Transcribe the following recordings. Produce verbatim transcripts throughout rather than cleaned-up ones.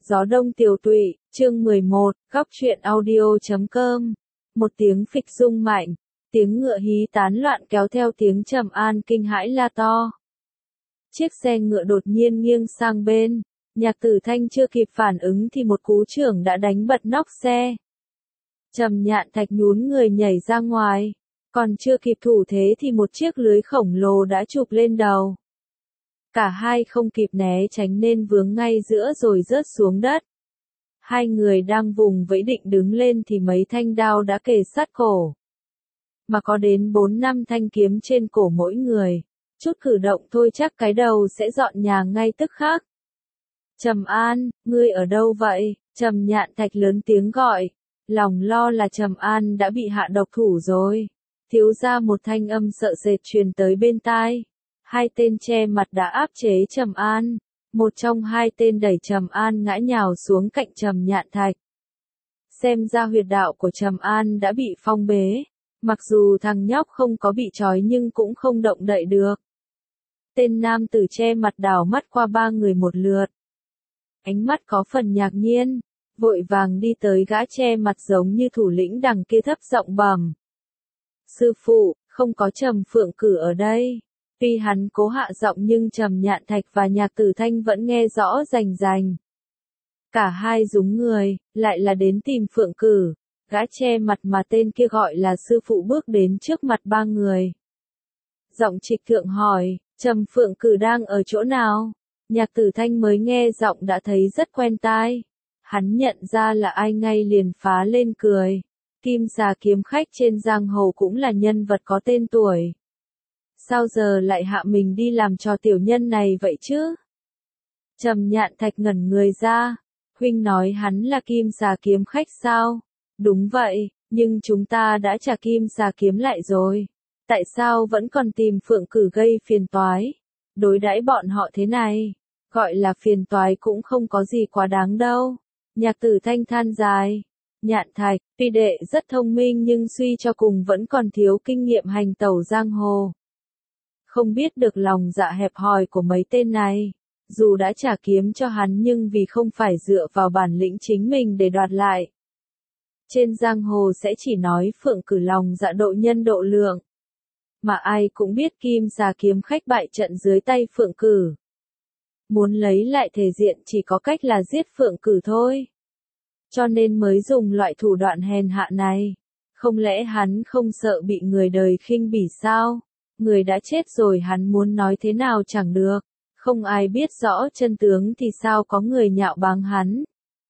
Gió đông tiểu tụy, chương mười một, góc truyện audio chấm com. Một tiếng phịch rung mạnh, tiếng ngựa hí tán loạn kéo theo tiếng Trầm An kinh hãi la to. Chiếc xe ngựa đột nhiên nghiêng sang bên, Nhạc Tử Thanh chưa kịp phản ứng thì một cú chưởng đã đánh bật nóc xe. Trầm Nhạn Thạch nhún người nhảy ra ngoài, còn chưa kịp thủ thế thì một chiếc lưới khổng lồ đã chụp lên đầu. Cả hai không kịp né tránh nên vướng ngay giữa rồi rớt xuống đất. Hai người đang vùng vẫy định đứng lên thì mấy thanh đao đã kề sát cổ. Mà có đến bốn năm thanh kiếm trên cổ mỗi người. Chút cử động thôi chắc cái đầu sẽ dọn nhà ngay tức khắc. Trầm An, ngươi ở đâu vậy? Trầm Nhạn Thạch lớn tiếng gọi. Lòng lo là Trầm An đã bị hạ độc thủ rồi. Thiếu ra một thanh âm sợ sệt truyền tới bên tai. Hai tên che mặt đã áp chế Trầm An. Một trong hai tên đẩy Trầm An ngã nhào xuống cạnh Trầm Nhạn Thạch. Xem ra huyệt đạo của Trầm An đã bị phong bế. Mặc dù thằng nhóc không có bị trói nhưng cũng không động đậy được. Tên nam tử che mặt đảo mắt qua ba người một lượt. Ánh mắt có phần ngạc nhiên, vội vàng đi tới gã che mặt giống như thủ lĩnh đằng kia thấp giọng bẩm. Sư phụ, không có Trầm Phượng Cử ở đây. Tuy hắn cố hạ giọng nhưng Trầm Nhạn Thạch và Nhạc Tử Thanh vẫn nghe rõ rành rành. Cả hai rúng người, lại là đến tìm Phượng Cử. Gã che mặt mà tên kia gọi là sư phụ bước đến trước mặt ba người. Giọng trịch thượng hỏi, Trầm Phượng Cử đang ở chỗ nào? Nhạc Tử Thanh mới nghe giọng đã thấy rất quen tai. Hắn nhận ra là ai ngay liền phá lên cười. Kim Xà kiếm khách trên giang hồ cũng là nhân vật có tên tuổi. Sao giờ lại hạ mình đi làm trò tiểu nhân này vậy chứ? Trầm Nhạn Thạch ngẩn người ra. Huynh nói hắn là Kim Xà kiếm khách sao? Đúng vậy, nhưng chúng ta đã trả Kim Xà kiếm lại rồi. Tại sao vẫn còn tìm Phượng Cử gây phiền toái? Đối đãi bọn họ thế này, gọi là phiền toái cũng không có gì quá đáng đâu. Nhạc Tử Thanh than dài. Nhạn Thạch, tuy đệ rất thông minh nhưng suy cho cùng vẫn còn thiếu kinh nghiệm hành tẩu giang hồ. Không biết được lòng dạ hẹp hòi của mấy tên này. Dù đã trả kiếm cho hắn nhưng vì không phải dựa vào bản lĩnh chính mình để đoạt lại. Trên giang hồ sẽ chỉ nói Phượng Cử lòng dạ độ nhân độ lượng. Mà ai cũng biết Kim Xà kiếm khách bại trận dưới tay Phượng Cử. Muốn lấy lại thể diện chỉ có cách là giết Phượng Cử thôi. Cho nên mới dùng loại thủ đoạn hèn hạ này. Không lẽ hắn không sợ bị người đời khinh bỉ sao? Người đã chết rồi hắn muốn nói thế nào chẳng được. Không ai biết rõ chân tướng thì sao có người nhạo báng hắn.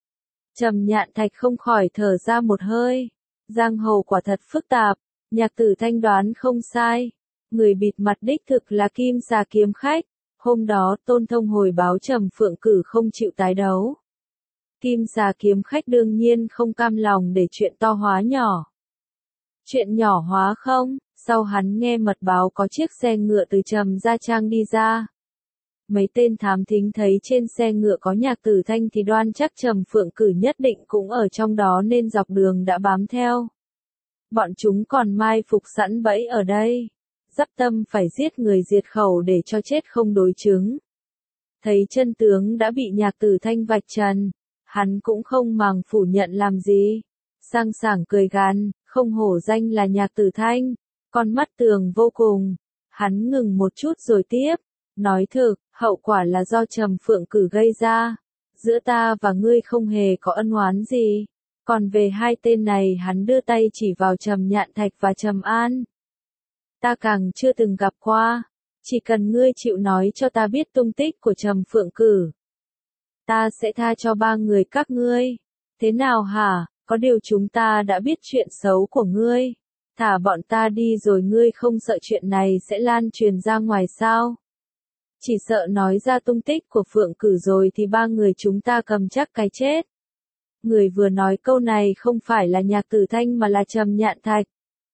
Trầm Nhạn Thạch không khỏi thở ra một hơi. Giang hồ quả thật phức tạp. Nhạc Tử Thanh đoán không sai. Người bịt mặt đích thực là Kim Xà kiếm khách. Hôm đó Tôn Thông hồi báo Trầm Phượng Cử không chịu tái đấu. Kim Xà kiếm khách đương nhiên không cam lòng để chuyện to hóa nhỏ. Chuyện nhỏ hóa không? Sau hắn nghe mật báo có chiếc xe ngựa từ Trầm Gia Trang đi ra. Mấy tên thám thính thấy trên xe ngựa có Nhạc Tử Thanh thì đoan chắc Trầm Phượng Cử nhất định cũng ở trong đó nên dọc đường đã bám theo. Bọn chúng còn mai phục sẵn bẫy ở đây. Dắp tâm phải giết người diệt khẩu để cho chết không đối chứng. Thấy chân tướng đã bị Nhạc Tử Thanh vạch trần. Hắn cũng không màng phủ nhận làm gì. Sang sảng cười gằn, không hổ danh là Nhạc Tử Thanh. Con mắt tường vô cùng. Hắn ngừng một chút rồi tiếp. Nói thực, hậu quả là do Trầm Phượng Cử gây ra. Giữa ta và ngươi không hề có ân oán gì. Còn về hai tên này hắn đưa tay chỉ vào Trầm Nhạn Thạch và Trầm An. Ta càng chưa từng gặp qua. Chỉ cần ngươi chịu nói cho ta biết tung tích của Trầm Phượng Cử. Ta sẽ tha cho ba người các ngươi. Thế nào hả? Có điều chúng ta đã biết chuyện xấu của ngươi. Thả bọn ta đi rồi ngươi không sợ chuyện này sẽ lan truyền ra ngoài sao? Chỉ sợ nói ra tung tích của Phượng Cử rồi thì ba người chúng ta cầm chắc cái chết. Người vừa nói câu này không phải là Nhạc Tử Thanh mà là Trầm Nhạn Thạch.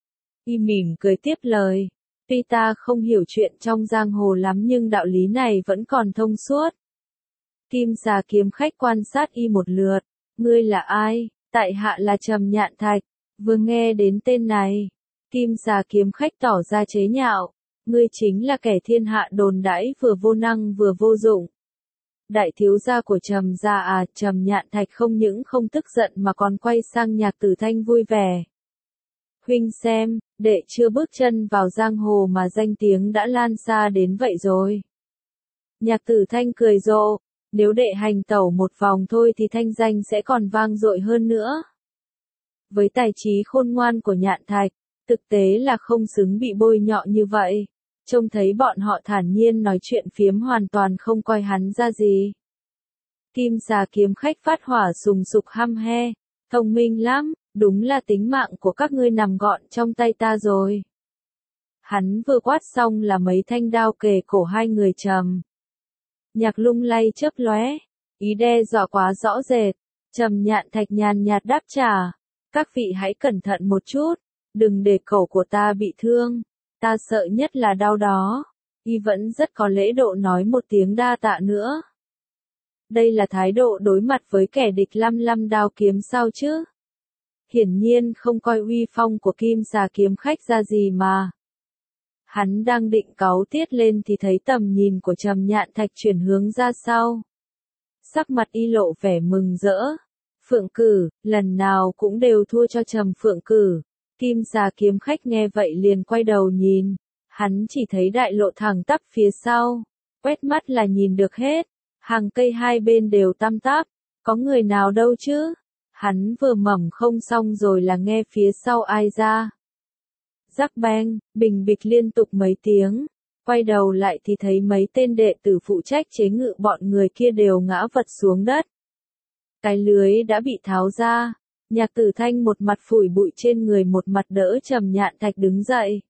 Y mỉm cười tiếp lời. Tuy ta không hiểu chuyện trong giang hồ lắm nhưng đạo lý này vẫn còn thông suốt. Kim Xà kiếm khách quan sát y một lượt. Ngươi là ai? Tại hạ là Trầm Nhạn Thạch. Vừa nghe đến tên này. Kim Xà kiếm khách tỏ ra chế nhạo. Ngươi chính là kẻ thiên hạ đồn đãi vừa vô năng vừa vô dụng. Đại thiếu gia của Trầm gia à, Trầm Nhạn Thạch không những không tức giận mà còn quay sang Nhạc Tử Thanh vui vẻ. Huynh xem, đệ chưa bước chân vào giang hồ mà danh tiếng đã lan xa đến vậy rồi. Nhạc Tử Thanh cười rộ, nếu đệ hành tẩu một vòng thôi thì thanh danh sẽ còn vang dội hơn nữa. Với tài trí khôn ngoan của Nhạn Thạch, thực tế là không xứng bị bôi nhọ như vậy. Trông thấy bọn họ thản nhiên nói chuyện phiếm hoàn toàn không coi hắn ra gì. Kim xà kiếm khách phát hỏa sùng sục hăm he, thông minh lắm, đúng là tính mạng của các ngươi nằm gọn trong tay ta rồi. Hắn vừa quát xong là mấy thanh đao kề cổ hai người Trầm Nhạc lung lay chớp lóe, ý đe dọa quá rõ rệt. Trầm Nhạn Thạch nhàn nhạt đáp trả, các vị hãy cẩn thận một chút, đừng để cổ của ta bị thương, ta sợ nhất là đau đó. Y vẫn rất có lễ độ nói một tiếng đa tạ nữa. Đây là thái độ đối mặt với kẻ địch lăm lăm đao kiếm sao chứ? Hiển nhiên không coi uy phong của Kim xà kiếm khách ra gì mà. Hắn đang định cáu tiết lên thì thấy tầm nhìn của Trầm Nhạn Thạch chuyển hướng ra sau. Sắc mặt y lộ vẻ mừng rỡ. Phượng Cử, lần nào cũng đều thua cho Trầm Phượng Cử. Kim xà kiếm khách nghe vậy liền quay đầu nhìn. Hắn chỉ thấy đại lộ thẳng tắp phía sau. Quét mắt là nhìn được hết. Hàng cây hai bên đều tăm tắp. Có người nào đâu chứ? Hắn vừa mẩm không xong rồi là nghe phía sau ai ra. Rắc beng, bình bịch liên tục mấy tiếng. Quay đầu lại thì thấy mấy tên đệ tử phụ trách chế ngự bọn người kia đều ngã vật xuống đất. Cái lưới đã bị tháo ra. Nhạc Tử Thanh một mặt phủi bụi trên người một mặt đỡ Trầm Nhạn Thạch đứng dậy.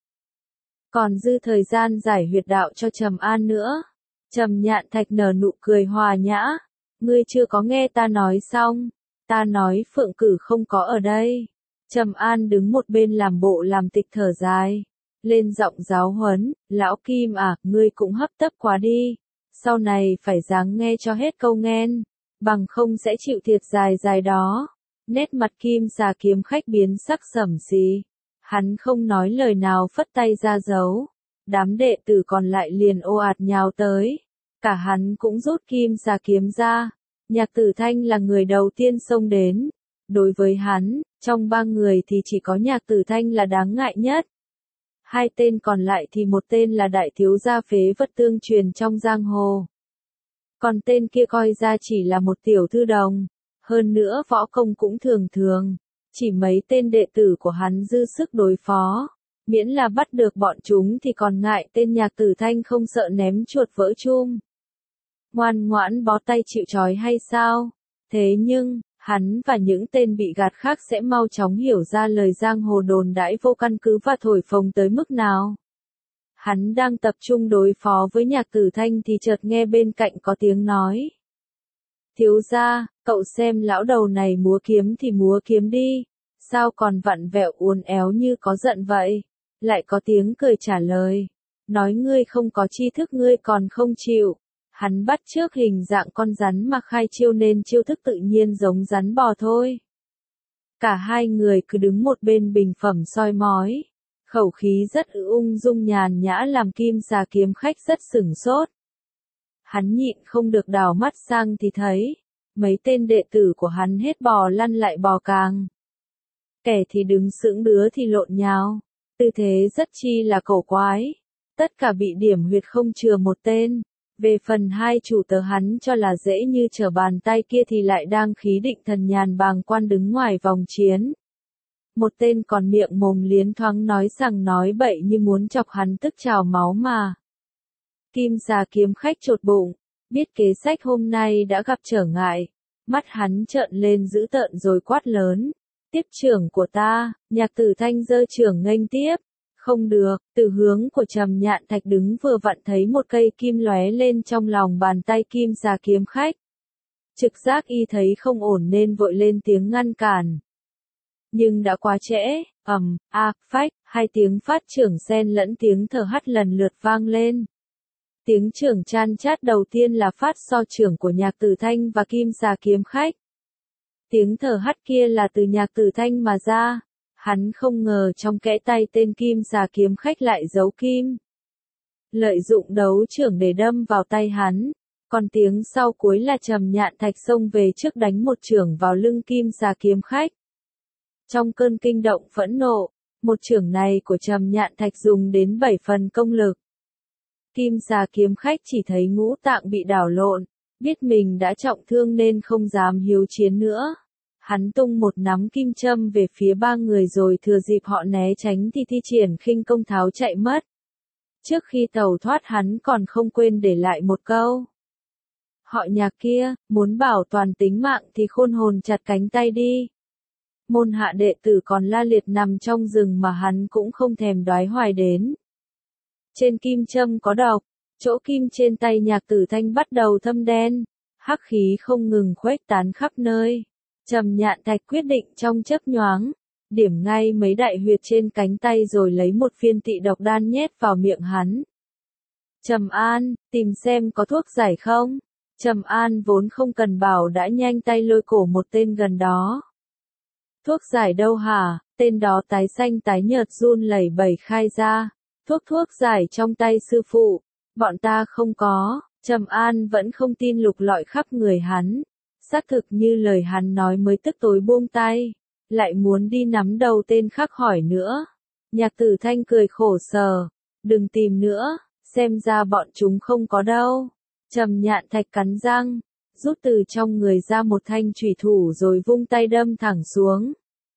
Còn dư thời gian giải huyệt đạo cho Trầm An nữa. Trầm Nhạn Thạch nở nụ cười hòa nhã. Ngươi chưa có nghe ta nói xong. Ta nói Phượng Cử không có ở đây. Trầm An đứng một bên làm bộ làm tịch thở dài. Lên giọng giáo huấn, lão Kim à, ngươi cũng hấp tấp quá đi. Sau này phải dáng nghe cho hết câu nghen. Bằng không sẽ chịu thiệt dài dài đó. Nét mặt Kim xà kiếm khách biến sắc sẩm xí. Hắn không nói lời nào phất tay ra dấu. Đám đệ tử còn lại liền ồ ạt nhào tới. Cả hắn cũng rút kim xà kiếm ra. Nhạc Tử Thanh là người đầu tiên xông đến. Đối với hắn, trong ba người thì chỉ có Nhạc Tử Thanh là đáng ngại nhất. Hai tên còn lại thì một tên là đại thiếu gia phế vật tương truyền trong giang hồ. Còn tên kia coi ra chỉ là một tiểu thư đồng. Hơn nữa võ công cũng thường thường. Chỉ mấy tên đệ tử của hắn dư sức đối phó. Miễn là bắt được bọn chúng thì còn ngại tên Nhạc Tử Thanh không sợ ném chuột vỡ chum. Ngoan ngoãn bó tay chịu trói hay sao? Thế nhưng, hắn và những tên bị gạt khác sẽ mau chóng hiểu ra lời giang hồ đồn đãi vô căn cứ và thổi phồng tới mức nào. Hắn đang tập trung đối phó với Nhạc Tử Thanh thì chợt nghe bên cạnh có tiếng nói. Thiếu gia, cậu xem lão đầu này múa kiếm thì múa kiếm đi. Sao còn vặn vẹo uốn éo như có giận vậy? Lại có tiếng cười trả lời. Nói ngươi không có tri thức ngươi còn không chịu. Hắn bắt chước hình dạng con rắn mà khai chiêu nên chiêu thức tự nhiên giống rắn bò thôi. Cả hai người cứ đứng một bên bình phẩm soi mói. Khẩu khí rất ung dung nhàn nhã làm Kim xà kiếm khách rất sửng sốt. Hắn nhịn không được đảo mắt sang thì thấy. Mấy tên đệ tử của hắn hết bò lăn lại bò càng. Kẻ thì đứng sững đứa thì lộn nhào. Tư thế rất chi là cổ quái. Tất cả bị điểm huyệt không chừa một tên. Về phần hai chủ tớ hắn cho là dễ như trở bàn tay kia thì lại đang khí định thần nhàn bàng quan đứng ngoài vòng chiến. Một tên còn miệng mồm liến thoáng nói rằng nói bậy như muốn chọc hắn tức trào máu mà. Kim xà kiếm khách chột bụng, biết kế sách hôm nay đã gặp trở ngại. Mắt hắn trợn lên dữ tợn rồi quát lớn. Tiếp trưởng của ta, Nhạc Tử Thanh giơ trưởng nghênh tiếp. Không được, từ hướng của Trầm Nhạn Thạch đứng vừa vặn thấy một cây kim lóe lên trong lòng bàn tay Kim xà kiếm khách. Trực giác y thấy không ổn nên vội lên tiếng ngăn cản. Nhưng đã quá trễ, ầm, a, phách, hai tiếng phát trưởng xen lẫn tiếng thở hắt lần lượt vang lên. Tiếng trưởng chan chát đầu tiên là phát so trưởng của Nhạc Tử Thanh và Kim xà kiếm khách. Tiếng thở hắt kia là từ Nhạc Tử Thanh mà ra. Hắn không ngờ trong kẽ tay tên Kim xà kiếm khách lại giấu kim. Lợi dụng đấu trưởng để đâm vào tay hắn. Còn tiếng sau cuối là Trầm Nhạn Thạch xông về trước đánh một chưởng vào lưng Kim Xà Kiếm Khách. Trong cơn kinh động phẫn nộ, một chưởng này của Trầm Nhạn Thạch dùng đến bảy phần công lực. Kim Xà Kiếm Khách chỉ thấy ngũ tạng bị đảo lộn, biết mình đã trọng thương nên không dám hiếu chiến nữa. Hắn tung một nắm kim châm về phía ba người rồi thừa dịp họ né tránh thì thi triển khinh công tháo chạy mất. Trước khi tẩu thoát hắn còn không quên để lại một câu. Họ Nhạc kia, muốn bảo toàn tính mạng thì khôn hồn chặt cánh tay đi. Môn hạ đệ tử còn la liệt nằm trong rừng mà hắn cũng không thèm đoái hoài đến. Trên kim châm có độc, chỗ kim trên tay Nhạc Tử Thanh bắt đầu thâm đen, hắc khí không ngừng khuếch tán khắp nơi. Trầm Nhạn Thạch quyết định trong chớp nhoáng, điểm ngay mấy đại huyệt trên cánh tay rồi lấy một viên tị độc đan nhét vào miệng hắn. Trầm An, tìm xem có thuốc giải không? Trầm An vốn không cần bảo đã nhanh tay lôi cổ một tên gần đó. Thuốc giải đâu hả? Tên đó tái xanh tái nhợt run lẩy bẩy khai ra. Thuốc thuốc giải trong tay sư phụ, bọn ta không có. Trầm An vẫn không tin lục lọi khắp người hắn. Xác thực như lời hắn nói mới tức tối buông tay, lại muốn đi nắm đầu tên khác hỏi nữa. Nhạc Tử Thanh cười khổ sở, đừng tìm nữa, xem ra bọn chúng không có đâu. Trầm Nhạn Thạch cắn răng, rút từ trong người ra một thanh chủy thủ rồi vung tay đâm thẳng xuống.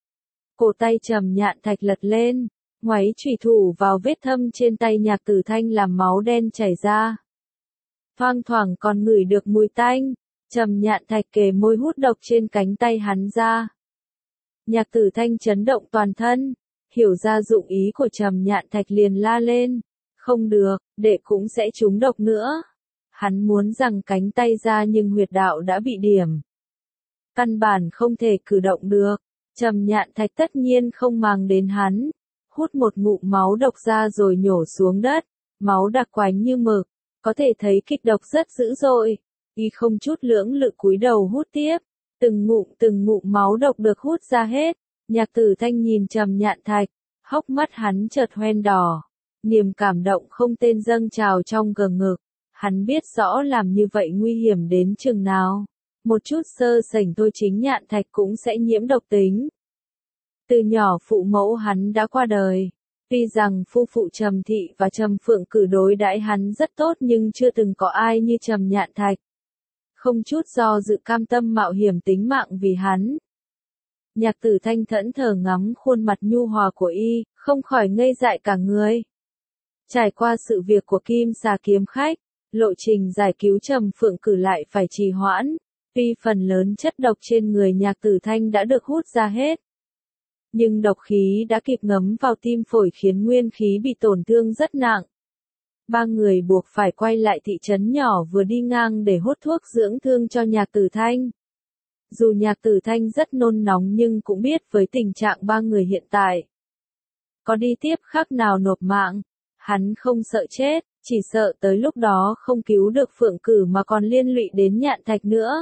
Cổ tay Trầm Nhạn Thạch lật lên, ngoáy chủy thủ vào vết thâm trên tay Nhạc Tử Thanh làm máu đen chảy ra. Thoang thoảng còn ngửi được mùi tanh. Trầm Nhạn Thạch kề môi hút độc trên cánh tay hắn ra. Nhạc Tử Thanh chấn động toàn thân, hiểu ra dụng ý của Trầm Nhạn Thạch liền la lên. Không được, đệ cũng sẽ trúng độc nữa. Hắn muốn giằng cánh tay ra nhưng huyệt đạo đã bị điểm. Căn bản không thể cử động được. Trầm Nhạn Thạch tất nhiên không màng đến hắn. Hút một ngụm máu độc ra rồi nhổ xuống đất. Máu đặc quánh như mực. Có thể thấy kịch độc rất dữ dội. Y không chút lưỡng lự cúi đầu hút tiếp, từng ngụm từng ngụm máu độc được hút ra hết. Nhạc Tử Thanh nhìn Trầm Nhạn Thạch, hốc mắt hắn chợt hoen đỏ, niềm cảm động không tên dâng trào trong gờ ngực. Hắn biết rõ làm như vậy nguy hiểm đến chừng nào, một chút sơ sẩy thôi chính Nhạn Thạch cũng sẽ nhiễm độc tính. Từ nhỏ phụ mẫu hắn đã qua đời. Tuy rằng phu phụ Trầm Thị và Trầm Phượng Cử đối đãi hắn rất tốt nhưng chưa từng có ai như Trầm Nhạn Thạch. Không chút do dự cam tâm mạo hiểm tính mạng vì hắn. Nhạc Tử Thanh thẫn thờ ngắm khuôn mặt nhu hòa của y, không khỏi ngây dại cả người. Trải qua sự việc của Kim Xà Kiếm Khách, lộ trình giải cứu Trầm Phượng Cử lại phải trì hoãn, tuy phần lớn chất độc trên người Nhạc Tử Thanh đã được hút ra hết. Nhưng độc khí đã kịp ngấm vào tim phổi khiến nguyên khí bị tổn thương rất nặng. Ba người buộc phải quay lại thị trấn nhỏ vừa đi ngang để hốt thuốc dưỡng thương cho Nhạc Tử Thanh. Dù Nhạc Tử Thanh rất nôn nóng nhưng cũng biết với tình trạng ba người hiện tại. Có đi tiếp khác nào nộp mạng, hắn không sợ chết, chỉ sợ tới lúc đó không cứu được Phượng Cử mà còn liên lụy đến Nhạn Thạch nữa.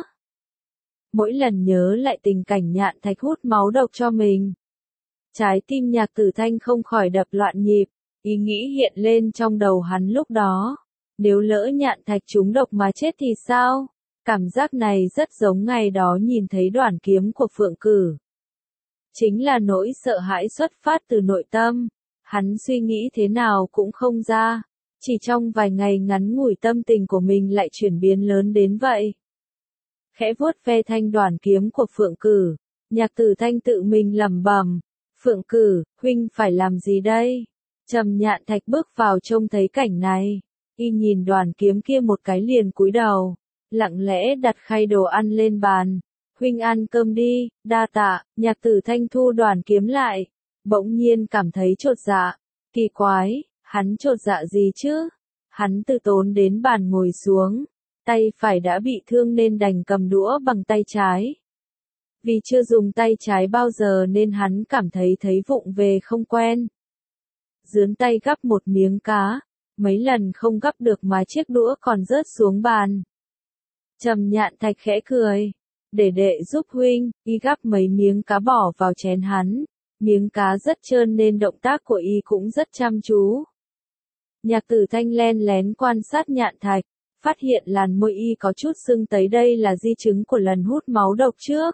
Mỗi lần nhớ lại tình cảnh Nhạn Thạch hút máu độc cho mình, trái tim Nhạc Tử Thanh không khỏi đập loạn nhịp. Ý nghĩ hiện lên trong đầu hắn lúc đó. Nếu lỡ Nhạn Thạch trúng độc mà chết thì sao? Cảm giác này rất giống ngày đó nhìn thấy đoản kiếm của Phượng Cử. Chính là nỗi sợ hãi xuất phát từ nội tâm. Hắn suy nghĩ thế nào cũng không ra. Chỉ trong vài ngày ngắn ngủi tâm tình của mình lại chuyển biến lớn đến vậy. Khẽ vuốt ve thanh đoản kiếm của Phượng Cử. Nhạc Tử Thanh tự mình lẩm bẩm. Phượng Cử, huynh phải làm gì đây? Trầm Nhạn Thạch bước vào trông thấy cảnh này, y nhìn đoàn kiếm kia một cái liền cúi đầu, lặng lẽ đặt khay đồ ăn lên bàn. Huynh ăn cơm đi, đa tạ. Nhạc Tử Thanh thu đoàn kiếm lại, bỗng nhiên cảm thấy chột dạ. Kỳ quái, hắn chột dạ gì chứ? Hắn từ tốn đến bàn ngồi xuống, tay phải đã bị thương nên đành cầm đũa bằng tay trái. Vì chưa dùng tay trái bao giờ nên hắn cảm thấy thấy vụng về không quen. Dướn tay gắp một miếng cá, mấy lần không gắp được mà chiếc đũa còn rớt xuống bàn. Trầm Nhạn Thạch khẽ cười, để đệ giúp huynh. Y gắp mấy miếng cá bỏ vào chén hắn, miếng cá rất trơn nên động tác của y cũng rất chăm chú. Nhạc Tử Thanh len lén quan sát Nhạn Thạch, phát hiện làn môi y có chút sưng tấy, đây là di chứng của lần hút máu độc trước.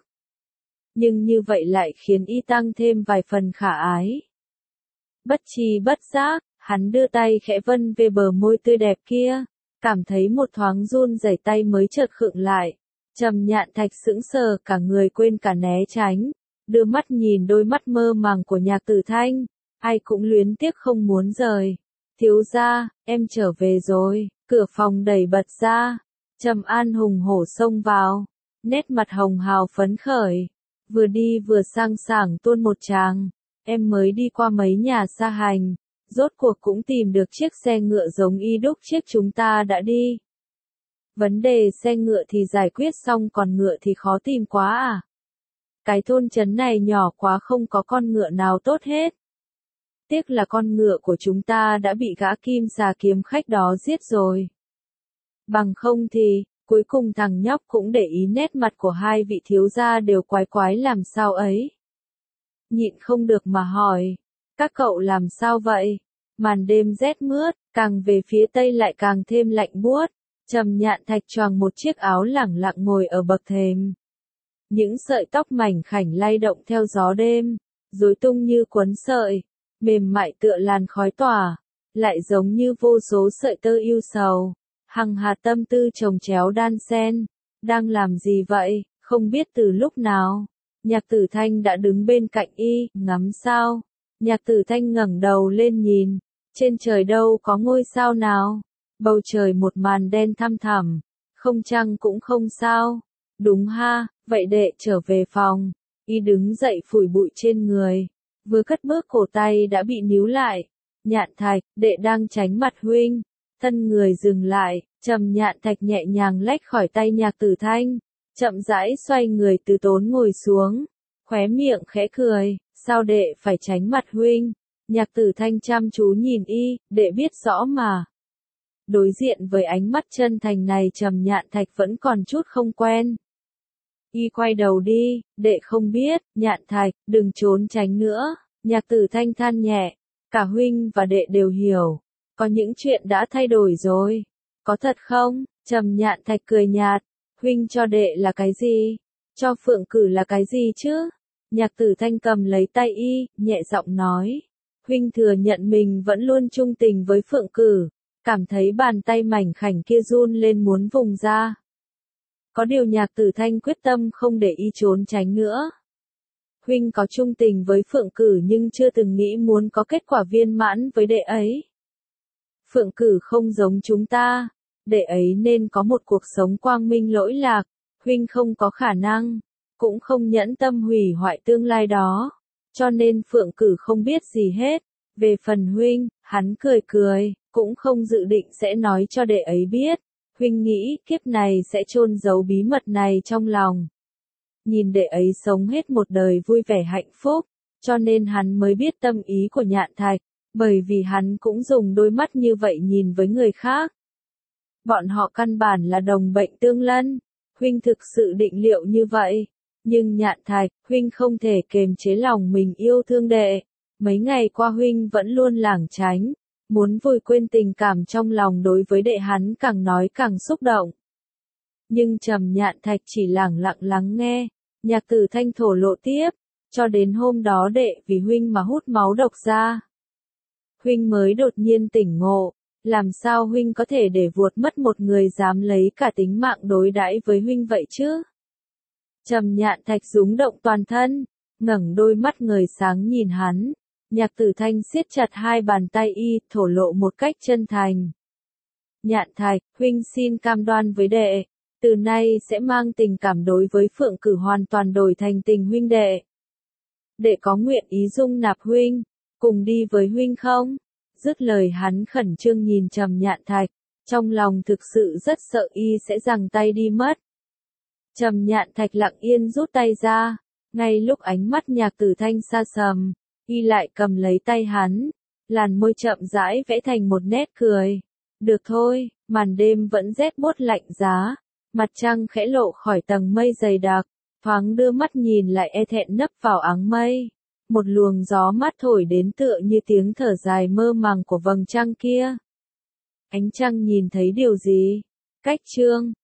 Nhưng như vậy lại khiến y tăng thêm vài phần khả ái. Bất tri bất giác, hắn đưa tay khẽ vân về bờ môi tươi đẹp kia, cảm thấy một thoáng run rẩy, tay mới chợt khựng lại. Trầm Nhạn Thạch sững sờ, cả người quên cả né tránh, đưa mắt nhìn đôi mắt mơ màng của Nhạc Tử Thanh, ai cũng luyến tiếc không muốn rời. Thiếu gia, em trở về rồi. Cửa phòng đẩy bật ra, Trầm An hùng hổ xông vào, nét mặt hồng hào phấn khởi, vừa đi vừa sang sảng tuôn một tràng. Em mới đi qua mấy nhà xa hành, rốt cuộc cũng tìm được chiếc xe ngựa giống y đúc chiếc chúng ta đã đi. Vấn đề xe ngựa thì giải quyết xong, còn ngựa thì khó tìm quá à. Cái thôn trấn này nhỏ quá, không có con ngựa nào tốt hết. Tiếc là con ngựa của chúng ta đã bị gã kim xà kiếm khách đó giết rồi. Bằng không thì, cuối cùng thằng nhóc cũng để ý nét mặt của hai vị thiếu gia đều quái quái làm sao ấy. Nhịn không được mà hỏi, các cậu làm sao vậy? Màn đêm rét mướt, càng về phía tây lại càng thêm lạnh buốt. Trầm Nhạn Thạch choàng một chiếc áo lẳng lặng ngồi ở bậc thềm. Những sợi tóc mảnh khảnh lay động theo gió đêm, rối tung như cuốn sợi, mềm mại tựa làn khói tỏa, lại giống như vô số sợi tơ yêu sầu. Hằng hà tâm tư chồng chéo đan xen. Đang làm gì vậy? Không biết từ lúc nào, Nhạc Tử Thanh đã đứng bên cạnh y, ngắm sao. Nhạc Tử Thanh ngẩng đầu lên nhìn, trên trời đâu có ngôi sao nào. Bầu trời một màn đen thăm thẳm, không trăng cũng không sao. Đúng ha, vậy đệ trở về phòng. Y đứng dậy phủi bụi trên người, vừa cất bước cổ tay đã bị níu lại. Nhạn Thạch, đệ đang tránh mặt huynh. Thân người dừng lại, Trầm Nhạn Thạch nhẹ nhàng lách khỏi tay Nhạc Tử Thanh, chậm rãi xoay người từ tốn ngồi xuống, khóe miệng khẽ cười, sao đệ phải tránh mặt huynh? Nhạc Tử Thanh chăm chú nhìn y, đệ biết rõ mà. Đối diện với ánh mắt chân thành này, Trầm Nhạn Thạch vẫn còn chút không quen. Y quay đầu đi, đệ không biết. Nhạn Thạch, đừng trốn tránh nữa. Nhạc Tử Thanh than nhẹ, cả huynh và đệ đều hiểu, có những chuyện đã thay đổi rồi. Có thật không? Trầm Nhạn Thạch cười nhạt, huynh cho đệ là cái gì? Cho Phượng Cử là cái gì chứ? Nhạc Tử Thanh cầm lấy tay y, nhẹ giọng nói, huynh thừa nhận mình vẫn luôn trung tình với Phượng Cử. Cảm thấy bàn tay mảnh khảnh kia run lên muốn vùng ra. Có điều Nhạc Tử Thanh quyết tâm không để y trốn tránh nữa. Huynh có trung tình với Phượng Cử nhưng chưa từng nghĩ muốn có kết quả viên mãn với đệ ấy. Phượng Cử không giống chúng ta, đệ ấy nên có một cuộc sống quang minh lỗi lạc. Huynh không có khả năng, cũng không nhẫn tâm hủy hoại tương lai đó. Cho nên Phượng Cử không biết gì hết. Về phần huynh, hắn cười cười, cũng không dự định sẽ nói cho đệ ấy biết. Huynh nghĩ kiếp này sẽ chôn giấu bí mật này trong lòng. Nhìn đệ ấy sống hết một đời vui vẻ hạnh phúc, cho nên hắn mới biết tâm ý của Nhạn Thạch, bởi vì hắn cũng dùng đôi mắt như vậy nhìn với người khác. Bọn họ căn bản là đồng bệnh tương lân. Huynh thực sự định liệu như vậy, nhưng Nhạn Thạch, huynh không thể kềm chế lòng mình yêu thương đệ. Mấy ngày qua huynh vẫn luôn lảng tránh, muốn vùi quên tình cảm trong lòng đối với đệ, hắn càng nói càng xúc động. Nhưng Trầm Nhạn Thạch chỉ lẳng lặng lắng nghe. Nhạc Tử Thanh thổ lộ tiếp, cho đến hôm đó đệ vì huynh mà hút máu độc ra. Huynh mới đột nhiên tỉnh ngộ, làm sao huynh có thể để vuột mất một người dám lấy cả tính mạng đối đãi với huynh vậy chứ? Trầm Nhạn Thạch rúng động toàn thân, ngẩng đôi mắt ngời sáng nhìn hắn. Nhạc Tử Thanh siết chặt hai bàn tay y, thổ lộ một cách chân thành. Nhạn Thạch, huynh xin cam đoan với đệ, từ nay sẽ mang tình cảm đối với Phượng Cử hoàn toàn đổi thành tình huynh đệ. Đệ có nguyện ý dung nạp huynh, cùng đi với huynh không? Dứt lời hắn khẩn trương nhìn Trầm Nhạn Thạch, trong lòng thực sự rất sợ y sẽ giằng tay đi mất. Trầm Nhạn Thạch lặng yên rút tay ra, ngay lúc ánh mắt Nhạc Tử Thanh xa sầm, y lại cầm lấy tay hắn, làn môi chậm rãi vẽ thành một nét cười. Được thôi, màn đêm vẫn rét buốt lạnh giá, mặt trăng khẽ lộ khỏi tầng mây dày đặc, thoáng đưa mắt nhìn lại e thẹn nấp vào áng mây. Một luồng gió mát thổi đến tựa như tiếng thở dài mơ màng của vầng trăng kia. Ánh trăng nhìn thấy điều gì? Cách chương